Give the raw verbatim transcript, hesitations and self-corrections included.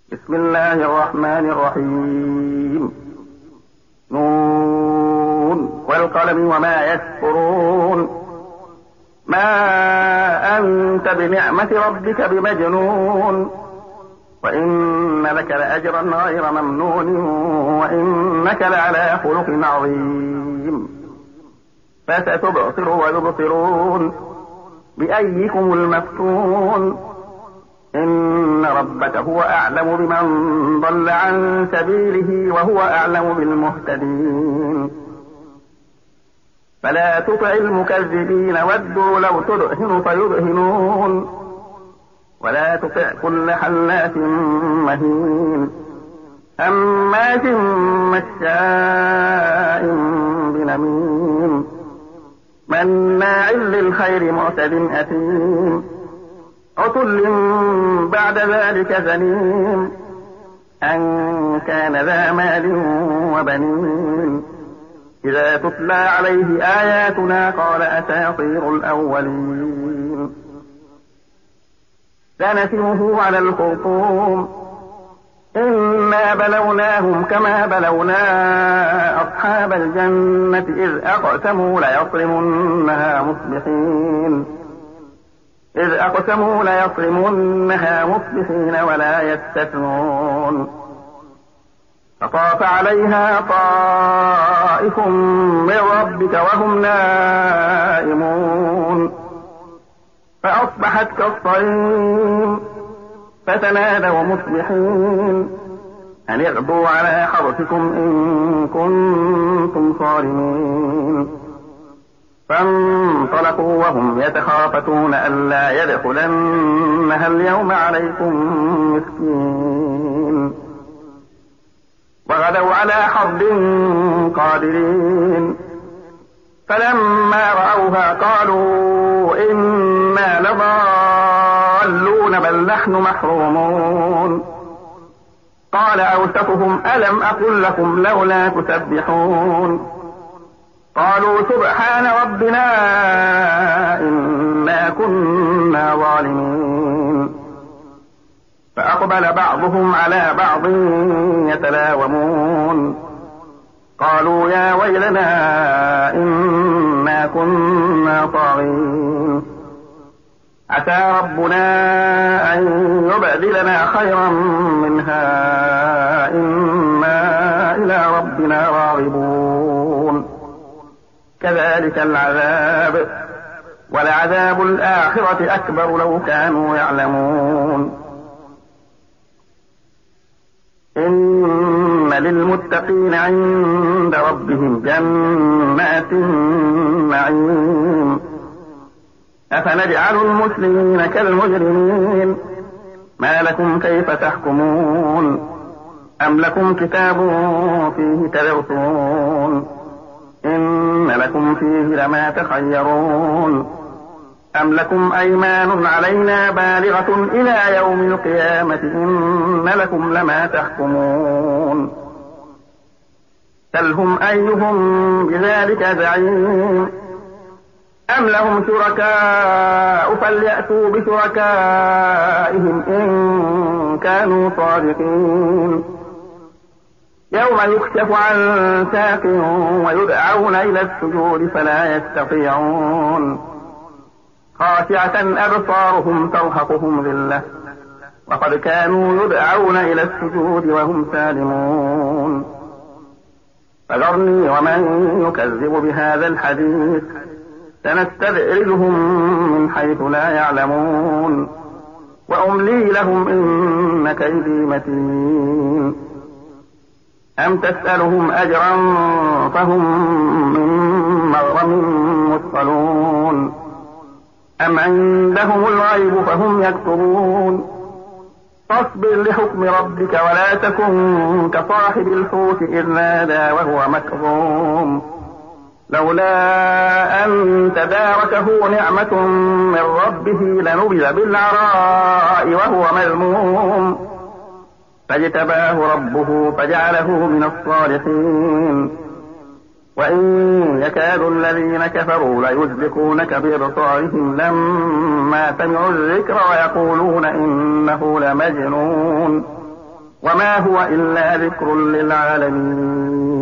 بسم الله الرحمن الرحيم. نون والقلم وما يسطرون. ما أنت بنعمة ربك بمجنون، وإن لك لأجرا غير ممنون، وإنك لعلى خلق عظيم. فستبصر ويبصرون بأيكم المفتون. إن ربك هو أعلم بمن ضل عن سبيله وهو أعلم بالمهتدين. فلا تطع المكذبين ودوا لو تدهن فيدهنون، ولا تطع كل حلاف مهين هماز مشاء بنميم مناع للخير معتد أثيم عتل بعد ذلك زنيم أن كان ذا مال وبنين. إذا تتلى عليه آياتنا قال أساطير الأولين. سنسمه على الخرطوم. إنا بلوناهم كما بلونا أصحاب الجنة إذ أقسموا ليصرمنها مصبحين إذ أقسموا ليصرمنها مصبحين ولا يستثنون. فطاف عليها طائف من ربك وهم نائمون فأصبحت كالصريم. فتنادوا مصبحين أن اغدوا على حرثكم إن كنتم صارمين. فانطلقوا وهم يتخافتون ألا يدخلنها اليوم عليكم مسكين. وغدوا على حرد قادرين. فلما رأوها قالوا إنا لضالون بل نحن محرومون. قال أوسطهم ألم أقل لكم لولا تسبحون. قالوا سبحان ربنا إنا كنا ظالمين. فأقبل بعضهم على بعض يتلاومون. قالوا يا ويلنا إنا كنا طاغين. عسى ربنا أن يبدلنا خيرا منها إنا إلى ربنا راغبون. كذلك العذاب ولعذاب الآخرة أكبر لو كانوا يعلمون. إن للمتقين عند ربهم جنات النعيم. أفنجعل المسلمين كالمجرمين ما لكم كيف تحكمون. أم لكم كتاب فيه تدرسون إن لكم فيه لما تخيرون. أم لكم أيمان علينا بالغة إلى يوم القيامة إن لكم لما تحكمون. سلهم أيهم بذلك زعيم. أم لهم شركاء فليأتوا بشركائهم إن كانوا صادقين. يوم يكشف عن ساق ويدعون إلى السجود فلا يستطيعون. خاشعة أبصارهم ترهقهم ذلة وقد كانوا يدعون إلى السجود وهم سالمون. فذرني ومن يكذب بهذا الحديث سنستدرجهم من حيث لا يعلمون وأملي لهم إن كيدي متين. أم تسألهم أجرا فهم من مغرم مثقلون. أم عندهم الغيب فهم يكتبون. فاصبر لحكم ربك ولا تكن كصاحب الحوت إذ نادى وهو مكظوم لولا أن تداركه نعمة من ربه لنبذ بالعراء وهو مذموم فاجتباه ربه فجعله من الصالحين. وإن يكاد الذين كفروا ليزلقونك بأبصارهم لما سمعوا الذكر ويقولون إنه لمجنون وما هو إلا ذكر للعالمين